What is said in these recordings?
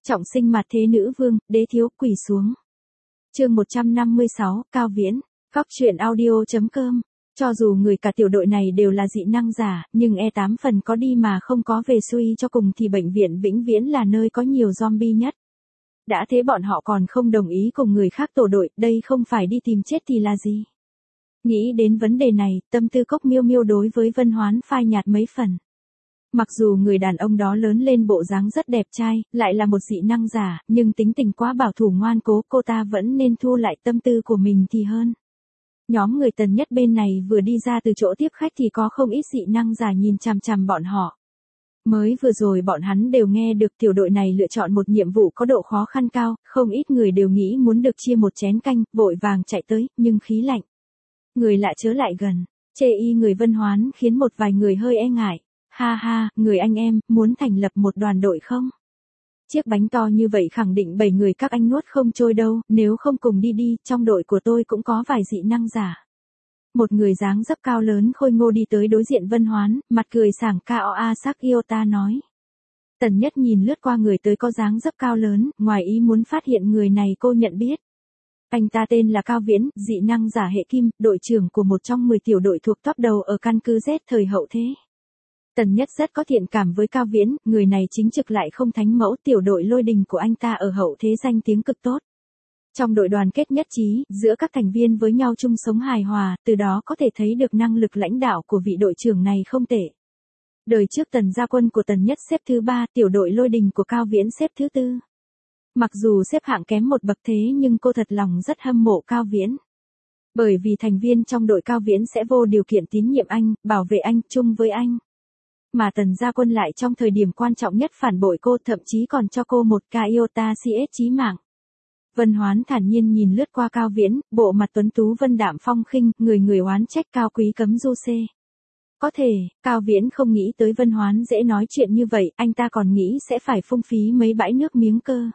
Trọng sinh mặt thế nữ vương, đế thiếu quỳ xuống. Chương 156, Cao Viễn, Góc truyện audio.com. Cho dù người cả tiểu đội này đều là dị năng giả, nhưng E8 phần có đi mà không có về, suy cho cùng thì bệnh viện vĩnh viễn là nơi có nhiều zombie nhất. Đã thế bọn họ còn không đồng ý cùng người khác tổ đội, đây không phải đi tìm chết thì là gì? Nghĩ đến vấn đề này, tâm tư Cốc Miêu Miêu đối với Vân Hoán phai nhạt mấy phần. Mặc dù người đàn ông đó lớn lên bộ dáng rất đẹp trai, lại là một dị năng giả, nhưng tính tình quá bảo thủ ngoan cố, cô ta vẫn nên thu lại tâm tư của mình thì hơn. Nhóm người Tần Nhất bên này vừa đi ra từ chỗ tiếp khách thì có không ít dị năng giả nhìn chằm chằm bọn họ. Mới vừa rồi bọn hắn đều nghe được tiểu đội này lựa chọn một nhiệm vụ có độ khó khăn cao, không ít người đều nghĩ muốn được chia một chén canh, vội vàng chạy tới, nhưng khí lạnh. Người lạ chớ lại gần, chê y người Vân Hoán khiến một vài người hơi e ngại. Ha ha, người anh em, muốn thành lập một đoàn đội không? Chiếc bánh to như vậy khẳng định 7 người các anh nuốt không trôi đâu, nếu không cùng đi đi, trong đội của tôi cũng có vài dị năng giả. Một người dáng dấp cao lớn khôi ngô đi tới đối diện Vân Hoán, mặt cười sảng Kaoa Sak Iota nói. Tần Nhất nhìn lướt qua người tới có dáng dấp cao lớn, ngoài ý muốn phát hiện người này cô nhận biết. Anh ta tên là Cao Viễn, dị năng giả hệ kim, đội trưởng của một trong 10 tiểu đội thuộc top đầu ở căn cứ Z thời hậu thế. Tần Nhất rất có thiện cảm với Cao Viễn, người này chính trực lại không thánh mẫu, tiểu đội Lôi Đình của anh ta ở hậu thế danh tiếng cực tốt. Trong đội đoàn kết nhất trí, giữa các thành viên với nhau chung sống hài hòa, từ đó có thể thấy được năng lực lãnh đạo của vị đội trưởng này không tệ. Đời trước Tần Gia Quân của Tần Nhất xếp thứ 3, tiểu đội Lôi Đình của Cao Viễn xếp thứ 4. Mặc dù xếp hạng kém một bậc thế nhưng cô thật lòng rất hâm mộ Cao Viễn. Bởi vì thành viên trong đội Cao Viễn sẽ vô điều kiện tín nhiệm anh, bảo vệ anh, chung với anh. Mà Tần Gia Quân lại trong thời điểm quan trọng nhất phản bội cô, thậm chí còn cho cô một ca iota CS chí mạng. Vân Hoán thản nhiên nhìn lướt qua Cao Viễn, bộ mặt tuấn tú vân đạm phong khinh, người oán trách cao quý cấm du xê. Có thể, Cao Viễn không nghĩ tới Vân Hoán dễ nói chuyện như vậy, anh ta còn nghĩ sẽ phải phung phí mấy bãi nước miếng cơ.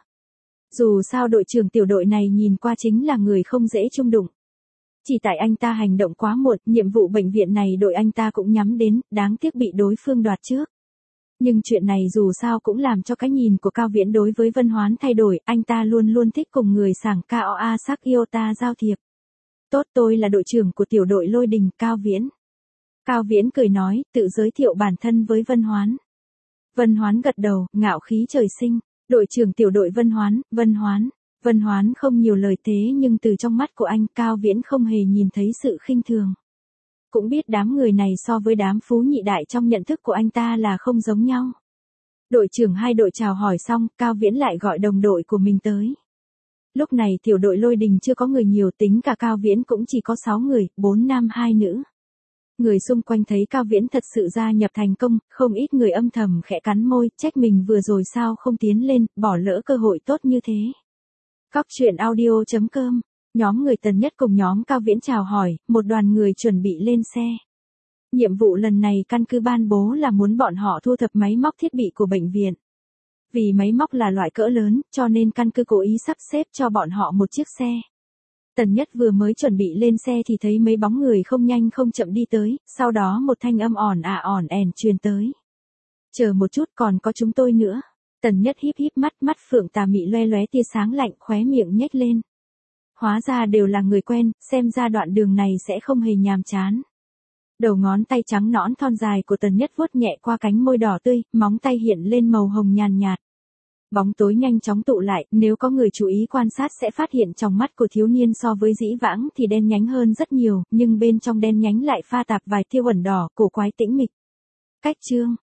Dù sao đội trưởng tiểu đội này nhìn qua chính là người không dễ chung đụng. Chỉ tại anh ta hành động quá muộn, nhiệm vụ bệnh viện này đội anh ta cũng nhắm đến, đáng tiếc bị đối phương đoạt trước. Nhưng chuyện này dù sao cũng làm cho cái nhìn của Cao Viễn đối với Vân Hoán thay đổi, anh ta luôn luôn thích cùng người sảng Kaoa Sak Iota giao thiệp. Tốt, tôi là đội trưởng của tiểu đội Lôi Đình, Cao Viễn. Cao Viễn cười nói, tự giới thiệu bản thân với Vân Hoán. Vân Hoán gật đầu, ngạo khí trời sinh, đội trưởng tiểu đội Vân Hoán. Vân Hoán không nhiều lời thế nhưng từ trong mắt của anh, Cao Viễn không hề nhìn thấy sự khinh thường. Cũng biết đám người này so với đám phú nhị đại trong nhận thức của anh ta là không giống nhau. Đội trưởng hai đội chào hỏi xong, Cao Viễn lại gọi đồng đội của mình tới. Lúc này tiểu đội Lôi Đình chưa có người nhiều, tính cả Cao Viễn cũng chỉ có 6 người, 4 nam 2 nữ. Người xung quanh thấy Cao Viễn thật sự gia nhập thành công, không ít người âm thầm khẽ cắn môi, trách mình vừa rồi sao không tiến lên, bỏ lỡ cơ hội tốt như thế. Góc truyện audio.com. Nhóm người Tần Nhất cùng nhóm Cao Viễn chào hỏi, một đoàn người chuẩn bị lên xe. Nhiệm vụ lần này căn cứ ban bố là muốn bọn họ thu thập máy móc thiết bị của bệnh viện. Vì máy móc là loại cỡ lớn, cho nên căn cứ cố ý sắp xếp cho bọn họ một chiếc xe. Tần Nhất vừa mới chuẩn bị lên xe thì thấy mấy bóng người không nhanh không chậm đi tới, sau đó một thanh âm ỏn ẻn truyền tới. Chờ một chút, còn có chúng tôi nữa. Tần Nhất híp híp mắt phượng tà mị loe lóe tia sáng lạnh, khóe miệng nhếch lên. Hóa ra đều là người quen, xem ra đoạn đường này sẽ không hề nhàm chán. Đầu ngón tay trắng nõn thon dài của Tần Nhất vuốt nhẹ qua cánh môi đỏ tươi, móng tay hiện lên màu hồng nhàn nhạt. Bóng tối nhanh chóng tụ lại, nếu có người chú ý quan sát sẽ phát hiện trong mắt của thiếu niên so với dĩ vãng thì đen nhánh hơn rất nhiều, nhưng bên trong đen nhánh lại pha tạp vài tia ẩn đỏ, cổ quái tĩnh mịch. Cách chương,